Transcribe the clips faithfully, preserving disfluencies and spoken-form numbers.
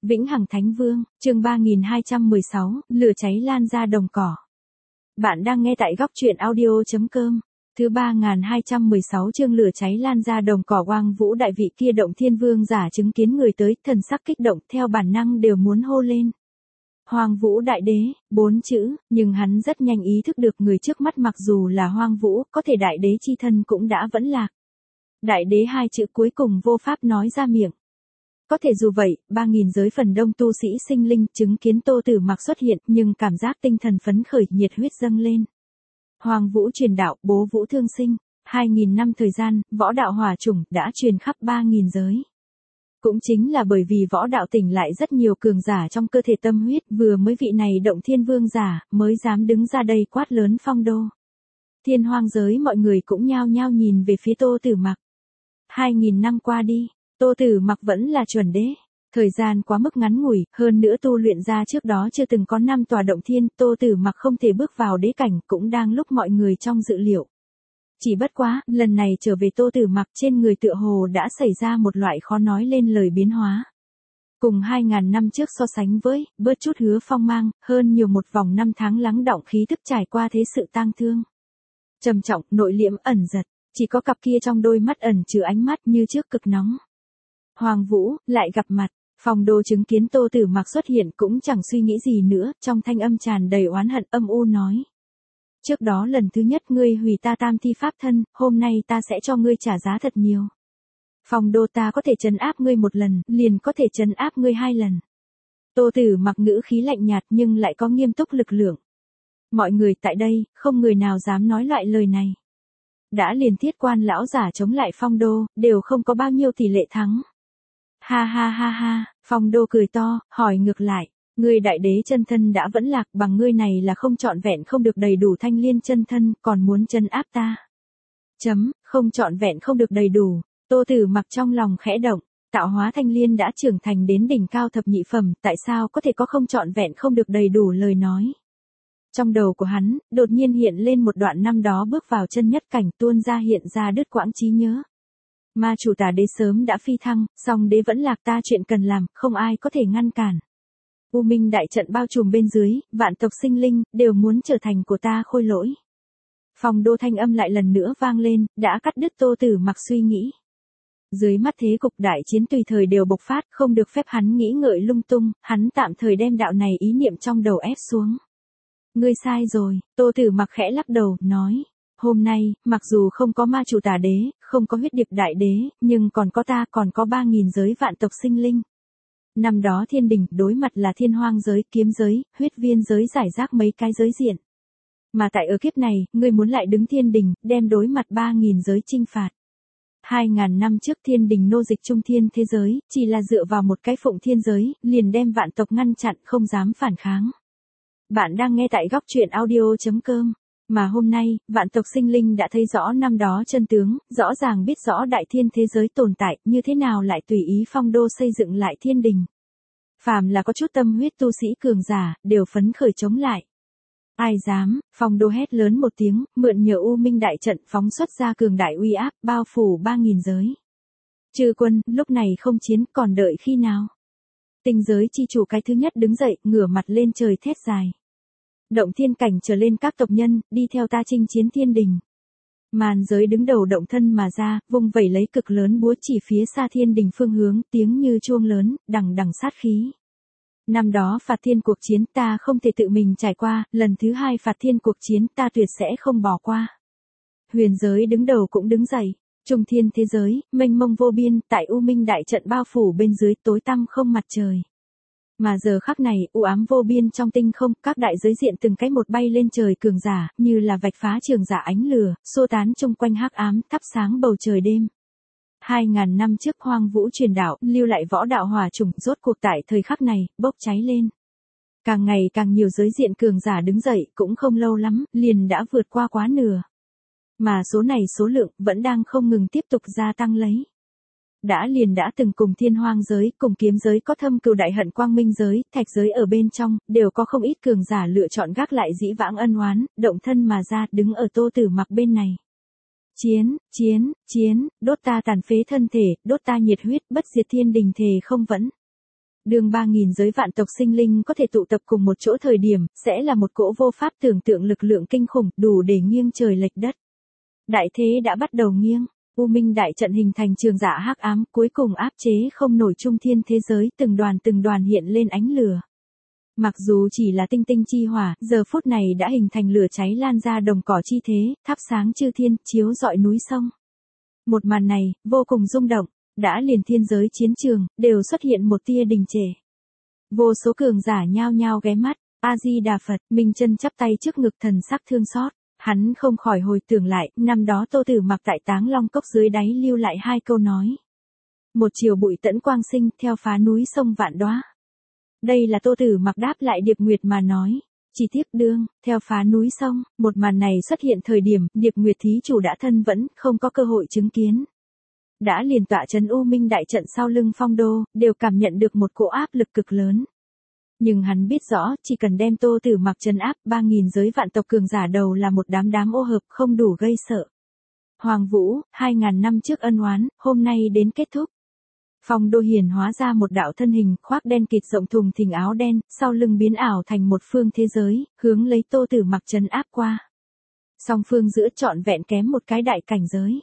Vĩnh Hằng Thánh Vương, chương ba nghìn hai trăm mười sáu, lửa cháy lan ra đồng cỏ. Bạn đang nghe tại góc truyện audio chấm com. Thứ ba nghìn hai trăm mười sáu chương lửa cháy lan ra đồng cỏ. Oang Vũ đại vị kia Động Thiên Vương giả chứng kiến người tới, thần sắc kích động, theo bản năng đều muốn hô lên. Hoang Vũ đại đế, bốn chữ, nhưng hắn rất nhanh ý thức được người trước mắt mặc dù là Hoang Vũ, có thể đại đế chi thân cũng đã vẫn lạc. Đại đế hai chữ cuối cùng vô pháp nói ra miệng. Có thể dù vậy, ba nghìn giới phần đông tu sĩ sinh linh chứng kiến Tô Tử Mặc xuất hiện, nhưng cảm giác tinh thần phấn khởi, nhiệt huyết dâng lên. Hoang Vũ truyền đạo, bố vũ thương sinh, hai nghìn năm thời gian, võ đạo hỏa chủng đã truyền khắp ba nghìn giới. Cũng chính là bởi vì võ đạo tỉnh lại rất nhiều cường giả trong cơ thể tâm huyết, vừa mới vị này Động Thiên Vương giả mới dám đứng ra đây quát lớn phong đô. Thiên hoang giới mọi người cũng nhao nhao nhìn về phía Tô Tử Mặc. Hai nghìn năm qua đi, Tô Tử Mặc vẫn là chuẩn đế. Thời gian quá mức ngắn ngủi, hơn nữa tu luyện ra trước đó chưa từng có năm tòa động thiên, Tô Tử Mặc không thể bước vào đế cảnh, cũng đang lúc mọi người trong dự liệu. Chỉ bất quá, lần này trở về Tô Tử Mặc trên người tựa hồ đã xảy ra một loại khó nói lên lời biến hóa. Cùng hai nghìn năm trước so sánh với, bớt chút hứa phong mang, hơn nhiều một vòng năm tháng lắng đọng khí thức trải qua thế sự tang thương. Trầm trọng, nội liễm, ẩn giật, chỉ có cặp kia trong đôi mắt ẩn chứa ánh mắt như trước cực nóng. Hoàng Vũ, lại gặp mặt, Phong Đô chứng kiến Tô Tử Mặc xuất hiện cũng chẳng suy nghĩ gì nữa, trong thanh âm tràn đầy oán hận âm u nói. Trước đó lần thứ nhất ngươi hủy ta tam thi pháp thân, hôm nay ta sẽ cho ngươi trả giá thật nhiều. Phong Đô ta có thể trấn áp ngươi một lần, liền có thể trấn áp ngươi hai lần. Tô Tử Mặc ngữ khí lạnh nhạt nhưng lại có nghiêm túc lực lượng. Mọi người tại đây, không người nào dám nói loại lời này. Đã liền thiết quan lão giả chống lại Phong Đô, đều không có bao nhiêu tỷ lệ thắng. Ha ha ha ha, Phong Đô cười to, hỏi ngược lại, ngươi đại đế chân thân đã vẫn lạc, bằng ngươi này là không trọn vẹn không được đầy đủ thanh liên chân thân, còn muốn chân áp ta. Chấm, không trọn vẹn không được đầy đủ, Tô Tử Mặc trong lòng khẽ động, tạo hóa thanh liên đã trưởng thành đến đỉnh cao thập nhị phẩm, tại sao có thể có không trọn vẹn không được đầy đủ lời nói. Trong đầu của hắn, đột nhiên hiện lên một đoạn năm đó bước vào chân nhất cảnh tuôn ra hiện ra đứt quãng trí nhớ. Ma chủ tà đế sớm đã phi thăng, song đế vẫn lạc ta chuyện cần làm, không ai có thể ngăn cản. U Minh đại trận bao trùm bên dưới, vạn tộc sinh linh, đều muốn trở thành của ta khôi lỗi. Phong Đô thanh âm lại lần nữa vang lên, đã cắt đứt Tô Tử Mặc suy nghĩ. Dưới mắt thế cục đại chiến tùy thời đều bộc phát, không được phép hắn nghĩ ngợi lung tung, hắn tạm thời đem đạo này ý niệm trong đầu ép xuống. Ngươi sai rồi, Tô Tử Mặc khẽ lắc đầu, nói. Hôm nay, mặc dù không có ma chủ tà đế, không có huyết điệp đại đế, nhưng còn có ta, còn có ba nghìn giới vạn tộc sinh linh. Năm đó thiên đình, đối mặt là thiên hoang giới, kiếm giới, huyết viên giới giải rác mấy cái giới diện. Mà tại ở kiếp này, ngươi muốn lại đứng thiên đình, đem đối mặt ba nghìn giới chinh phạt. Hai ngàn năm trước thiên đình nô dịch trung thiên thế giới, chỉ là dựa vào một cái phụng thiên giới, liền đem vạn tộc ngăn chặn, không dám phản kháng. Bạn đang nghe tại góc truyện audio chấm com. Mà hôm nay, vạn tộc sinh linh đã thấy rõ năm đó chân tướng, rõ ràng biết rõ đại thiên thế giới tồn tại, như thế nào lại tùy ý Phong Đô xây dựng lại thiên đình. Phàm là có chút tâm huyết tu sĩ cường giả, đều phấn khởi chống lại. Ai dám, Phong Đô hét lớn một tiếng, mượn nhờ U Minh đại trận phóng xuất ra cường đại uy áp, bao phủ ba nghìn giới. Chư quân, lúc này không chiến, còn đợi khi nào? Tinh giới chi chủ cái thứ nhất đứng dậy, ngửa mặt lên trời thét dài. Động thiên cảnh trở lên các tộc nhân, đi theo ta chinh chiến thiên đình. Màn giới đứng đầu động thân mà ra, vung vẩy lấy cực lớn búa chỉ phía xa thiên đình phương hướng, tiếng như chuông lớn, đằng đằng sát khí. Năm đó phạt thiên cuộc chiến ta không thể tự mình trải qua, lần thứ hai phạt thiên cuộc chiến ta tuyệt sẽ không bỏ qua. Huyền giới đứng đầu cũng đứng dậy, trung thiên thế giới, mênh mông vô biên, tại U Minh đại trận bao phủ bên dưới tối tăm không mặt trời. Mà giờ khắc này, u ám vô biên trong tinh không, các đại giới diện từng cái một bay lên trời cường giả, như là vạch phá trường giả ánh lửa, xô tán chung quanh hắc ám, thắp sáng bầu trời đêm. Hai ngàn năm trước Hoang Vũ truyền đạo, lưu lại võ đạo hỏa chủng, rốt cuộc tại thời khắc này, bốc cháy lên. Càng ngày càng nhiều giới diện cường giả đứng dậy, cũng không lâu lắm, liền đã vượt qua quá nửa. Mà số này số lượng, vẫn đang không ngừng tiếp tục gia tăng lấy. Đã liền đã từng cùng thiên hoang giới, cùng kiếm giới có thâm cừu đại hận quang minh giới, thạch giới ở bên trong, đều có không ít cường giả lựa chọn gác lại dĩ vãng ân oán, động thân mà ra, đứng ở Tô Tử Mặc bên này. Chiến, chiến, chiến, đốt ta tàn phế thân thể, đốt ta nhiệt huyết, bất diệt thiên đình thề không vẫn. Đường ba nghìn giới vạn tộc sinh linh có thể tụ tập cùng một chỗ thời điểm, sẽ là một cỗ vô pháp tưởng tượng lực lượng kinh khủng, đủ để nghiêng trời lệch đất. Đại thế đã bắt đầu nghiêng, U Minh đại trận hình thành trường dạ hắc ám, cuối cùng áp chế không nổi trung thiên thế giới, từng đoàn từng đoàn hiện lên ánh lửa. Mặc dù chỉ là tinh tinh chi hỏa, giờ phút này đã hình thành lửa cháy lan ra đồng cỏ chi thế, thắp sáng chư thiên, chiếu rọi núi sông. Một màn này, vô cùng rung động, đã liền thiên giới chiến trường, đều xuất hiện một tia đình trệ. Vô số cường giả nhao nhao ghé mắt, A-di-đà Phật, Minh Chân chắp tay trước ngực thần sắc thương xót. Hắn không khỏi hồi tưởng lại, năm đó Tô Tử Mặc tại Táng Long Cốc dưới đáy lưu lại hai câu nói. Một chiều bụi tẫn quang sinh, theo phá núi sông vạn đóa. Đây là Tô Tử Mặc đáp lại Điệp Nguyệt mà nói. Chỉ tiếc đương, theo phá núi sông, một màn này xuất hiện thời điểm, Điệp Nguyệt thí chủ đã thân vẫn, không có cơ hội chứng kiến. Đã liền tọa trấn U Minh đại trận sau lưng Phong Đô, đều cảm nhận được một cỗ áp lực cực lớn. Nhưng hắn biết rõ, chỉ cần đem Tô Tử Mặc trấn áp, ba nghìn giới vạn tộc cường giả đầu là một đám đám ô hợp, không đủ gây sợ. Hoàng Vũ, hai ngàn năm trước ân oán, hôm nay đến kết thúc. Phong Đô hiển hóa ra một đạo thân hình, khoác đen kịt rộng thùng thình áo đen, sau lưng biến ảo thành một phương thế giới, hướng lấy Tô Tử Mặc trấn áp qua. Song phương giữa trọn vẹn kém một cái đại cảnh giới.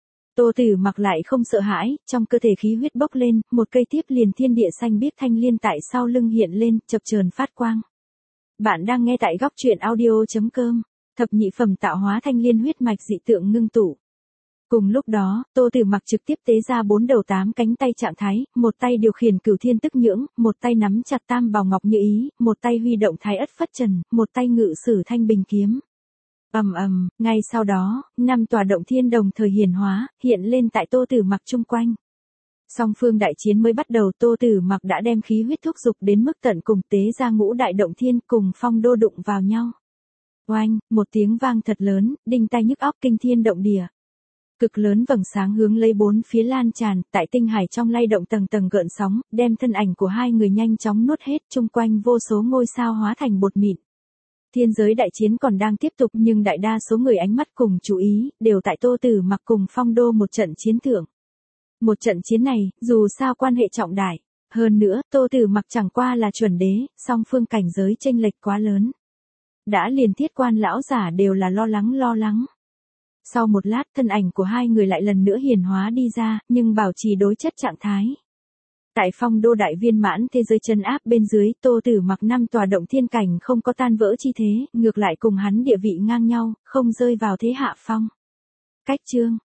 Tô Tử Mặc lại không sợ hãi, trong cơ thể khí huyết bốc lên, một cây tiếp liền thiên địa xanh biếc thanh liên tại sau lưng hiện lên, chập chờn phát quang. Bạn đang nghe tại góc truyện audio chấm com, thập nhị phẩm tạo hóa thanh liên huyết mạch dị tượng ngưng tụ. Cùng lúc đó, Tô Tử Mặc trực tiếp tế ra bốn đầu tám cánh tay trạng thái, một tay điều khiển cửu thiên tức nhưỡng, một tay nắm chặt tam bào ngọc như ý, một tay huy động thái ất phất trần, một tay ngự sử thanh bình kiếm. Ầm ầm, ngay sau đó, năm tòa động thiên đồng thời hiển hóa, hiện lên tại Tô Tử Mặc chung quanh. Song phương đại chiến mới bắt đầu, Tô Tử Mặc đã đem khí huyết thúc dục đến mức tận cùng, tế ra ngũ đại động thiên cùng Phong Đô đụng vào nhau. Oanh, một tiếng vang thật lớn, đinh tai nhức óc kinh thiên động địa. Cực lớn vầng sáng hướng lấy bốn phía lan tràn, tại tinh hải trong lay động tầng tầng gợn sóng, đem thân ảnh của hai người nhanh chóng nuốt hết, chung quanh vô số ngôi sao hóa thành bột mịn. Thiên giới đại chiến còn đang tiếp tục, nhưng đại đa số người ánh mắt cùng chú ý, đều tại Tô Tử Mặc cùng Phong Đô một trận chiến thượng. Một trận chiến này, dù sao quan hệ trọng đại, hơn nữa, Tô Tử Mặc chẳng qua là chuẩn đế, song phương cảnh giới chênh lệch quá lớn. Đã liền thiết quan lão giả đều là lo lắng lo lắng. Sau một lát, thân ảnh của hai người lại lần nữa hiển hóa đi ra, nhưng bảo trì đối chất trạng thái. Tại Phong Đô đại viên mãn thế giới chân áp bên dưới, Tô Tử Mặc năm tòa động thiên cảnh không có tan vỡ chi thế, ngược lại cùng hắn địa vị ngang nhau, không rơi vào thế hạ phong. Cách chương,